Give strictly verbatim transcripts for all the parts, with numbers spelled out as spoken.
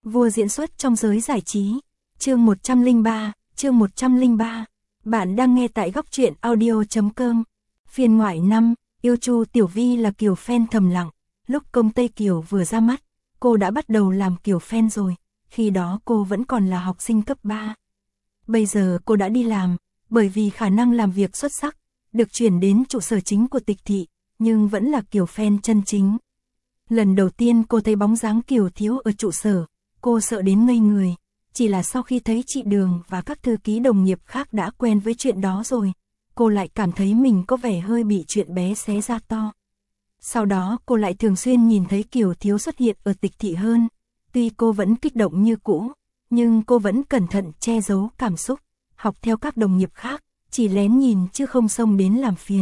Vua diễn xuất trong giới giải trí. Chương một trăm lẻ ba, chương một trăm lẻ ba. Bạn đang nghe tại góc truyện audio chấm com. Phiên ngoại năm, yêu Chu Tiểu Vi là kiểu fan thầm lặng. Lúc Công Tây Kiều vừa ra mắt, cô đã bắt đầu làm kiểu fan rồi. Khi đó cô vẫn còn là học sinh cấp ba. Bây giờ cô đã đi làm, bởi vì khả năng làm việc xuất sắc, được chuyển đến trụ sở chính của Tịch thị, nhưng vẫn là kiểu fan chân chính. Lần đầu tiên cô thấy bóng dáng Kiều Thiếu ở trụ sở, cô sợ đến ngây người. Chỉ là sau khi thấy chị Đường và các thư ký đồng nghiệp khác đã quen với chuyện đó rồi, cô lại cảm thấy mình có vẻ hơi bị chuyện bé xé ra to. Sau đó cô lại thường xuyên nhìn thấy Kiều Thiếu xuất hiện ở Tịch thị hơn. Tuy cô vẫn kích động như cũ, nhưng cô vẫn cẩn thận che giấu cảm xúc, học theo các đồng nghiệp khác, chỉ lén nhìn chứ không xông đến làm phiền.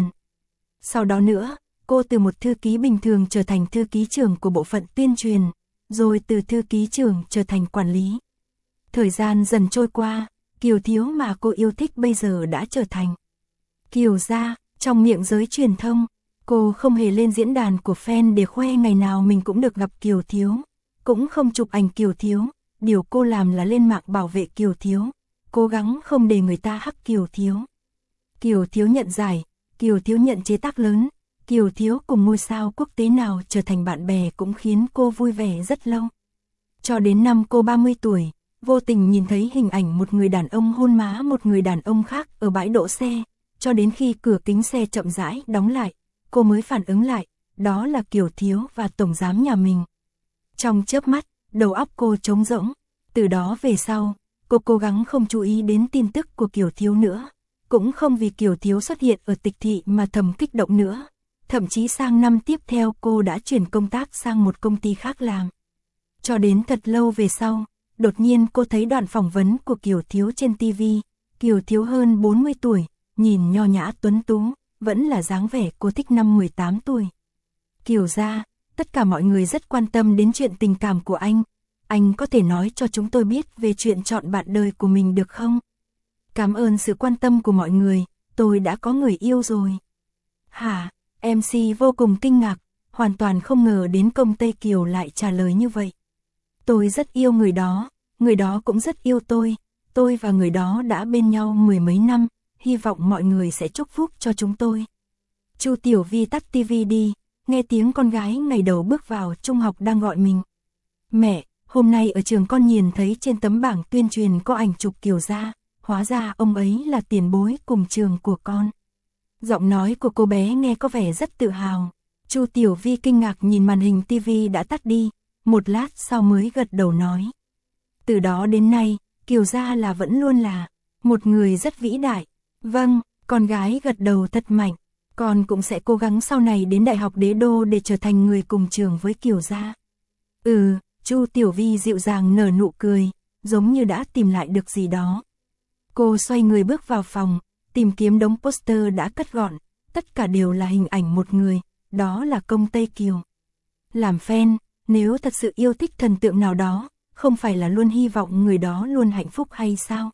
Sau đó nữa, cô từ một thư ký bình thường trở thành thư ký trưởng của bộ phận tuyên truyền, rồi từ thư ký trưởng trở thành quản lý. Thời gian dần trôi qua, Kiều Thiếu mà cô yêu thích bây giờ đã trở thành Kiều gia. Trong miệng giới truyền thông, cô không hề lên diễn đàn của fan để khoe ngày nào mình cũng được gặp Kiều Thiếu, cũng không chụp ảnh Kiều Thiếu. Điều cô làm là lên mạng bảo vệ Kiều Thiếu, cố gắng không để người ta hắc Kiều Thiếu. Kiều Thiếu nhận giải, Kiều Thiếu nhận chế tác lớn, Kiều Thiếu cùng ngôi sao quốc tế nào trở thành bạn bè cũng khiến cô vui vẻ rất lâu. Cho đến năm cô ba mươi tuổi, vô tình nhìn thấy hình ảnh một người đàn ông hôn má một người đàn ông khác ở bãi đỗ xe, cho đến khi cửa kính xe chậm rãi đóng lại, cô mới phản ứng lại, đó là Kiều Thiếu và tổng giám nhà mình. Trong chớp mắt, đầu óc cô trống rỗng. Từ đó về sau, cô cố gắng không chú ý đến tin tức của Kiều Thiếu nữa, cũng không vì Kiều Thiếu xuất hiện ở Tịch thị mà thầm kích động nữa. Thậm chí sang năm tiếp theo cô đã chuyển công tác sang một công ty khác làm. Cho đến thật lâu về sau, đột nhiên cô thấy đoạn phỏng vấn của Kiều Thiếu trên ti vi. Kiều Thiếu hơn bốn mươi tuổi, nhìn nho nhã tuấn tú, vẫn là dáng vẻ cô thích năm mười tám tuổi. Kiều gia, tất cả mọi người rất quan tâm đến chuyện tình cảm của anh. Anh có thể nói cho chúng tôi biết về chuyện chọn bạn đời của mình được không? Cảm ơn sự quan tâm của mọi người, tôi đã có người yêu rồi. Hả? em xê vô cùng kinh ngạc, hoàn toàn không ngờ đến Công Tây Kiều lại trả lời như vậy. Tôi rất yêu người đó, người đó cũng rất yêu tôi, tôi và người đó đã bên nhau mười mấy năm, hy vọng mọi người sẽ chúc phúc cho chúng tôi. Chu Tiểu Vi tắt ti vi đi, nghe tiếng con gái ngày đầu bước vào trung học đang gọi mình. Mẹ, hôm nay ở trường con nhìn thấy trên tấm bảng tuyên truyền có ảnh chụp Kiều gia, hóa ra ông ấy là tiền bối cùng trường của con. Giọng nói của cô bé nghe có vẻ rất tự hào. Chu Tiểu Vi kinh ngạc nhìn màn hình ti vi đã tắt đi, một lát sau mới gật đầu nói. Từ đó đến nay, Kiều gia là vẫn luôn là một người rất vĩ đại. Vâng, con gái gật đầu thật mạnh, con cũng sẽ cố gắng sau này đến Đại học Đế Đô để trở thành người cùng trường với Kiều gia. Ừ, Chu Tiểu Vi dịu dàng nở nụ cười, giống như đã tìm lại được gì đó. Cô xoay người bước vào phòng, tìm kiếm đống poster đã cất gọn, tất cả đều là hình ảnh một người, đó là Công Tây Kiều. Làm fan, nếu thật sự yêu thích thần tượng nào đó, không phải là luôn hy vọng người đó luôn hạnh phúc hay sao?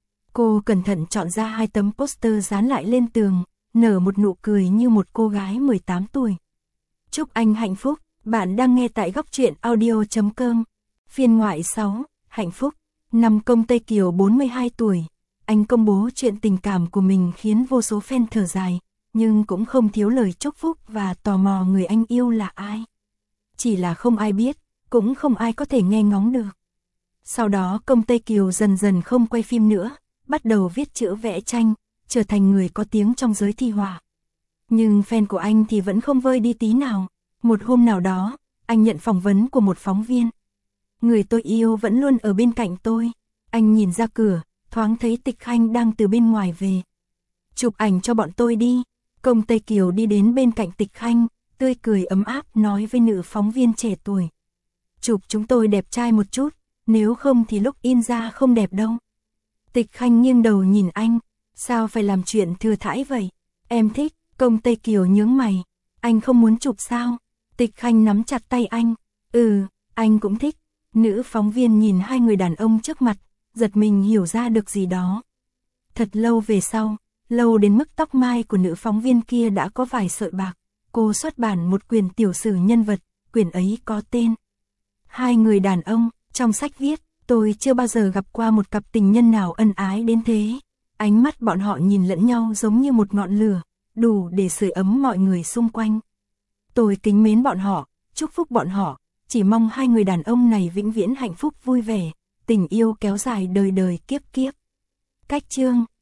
Cô cẩn thận chọn ra hai tấm poster dán lại lên tường, nở một nụ cười như một cô gái mười tám tuổi. Chúc anh hạnh phúc, bạn đang nghe tại góc truyện audio chấm com. Phiên ngoại sáu, hạnh phúc. Năm Công Tây Kiều bốn mươi hai tuổi, anh công bố chuyện tình cảm của mình khiến vô số fan thở dài, nhưng cũng không thiếu lời chúc phúc và tò mò người anh yêu là ai. Chỉ là không ai biết, cũng không ai có thể nghe ngóng được. Sau đó Công Tây Kiều dần dần không quay phim nữa, bắt đầu viết chữ vẽ tranh, trở thành người có tiếng trong giới thi họa. Nhưng fan của anh thì vẫn không vơi đi tí nào. Một hôm nào đó, anh nhận phỏng vấn của một phóng viên. Người tôi yêu vẫn luôn ở bên cạnh tôi. Anh nhìn ra cửa, thoáng thấy Tịch Khanh đang từ bên ngoài về. Chụp ảnh cho bọn tôi đi. Công Tây Kiều đi đến bên cạnh Tịch Khanh, tươi cười ấm áp nói với nữ phóng viên trẻ tuổi. Chụp chúng tôi đẹp trai một chút, nếu không thì lúc in ra không đẹp đâu. Tịch Khanh nghiêng đầu nhìn anh, sao phải làm chuyện thừa thãi vậy? Em thích. Công Tây Kiều nhướng mày. Anh không muốn chụp sao? Tịch Khanh nắm chặt tay anh. Ừ, anh cũng thích. Nữ phóng viên nhìn hai người đàn ông trước mặt, giật mình hiểu ra được gì đó. Thật lâu về sau, lâu đến mức tóc mai của nữ phóng viên kia đã có vài sợi bạc, cô xuất bản một quyển tiểu sử nhân vật, quyển ấy có tên Hai người đàn ông. Trong sách viết, tôi chưa bao giờ gặp qua một cặp tình nhân nào ân ái đến thế. Ánh mắt bọn họ nhìn lẫn nhau giống như một ngọn lửa, đủ để sưởi ấm mọi người xung quanh. Tôi kính mến bọn họ, chúc phúc bọn họ, chỉ mong hai người đàn ông này vĩnh viễn hạnh phúc vui vẻ, tình yêu kéo dài đời đời kiếp kiếp. Cách chương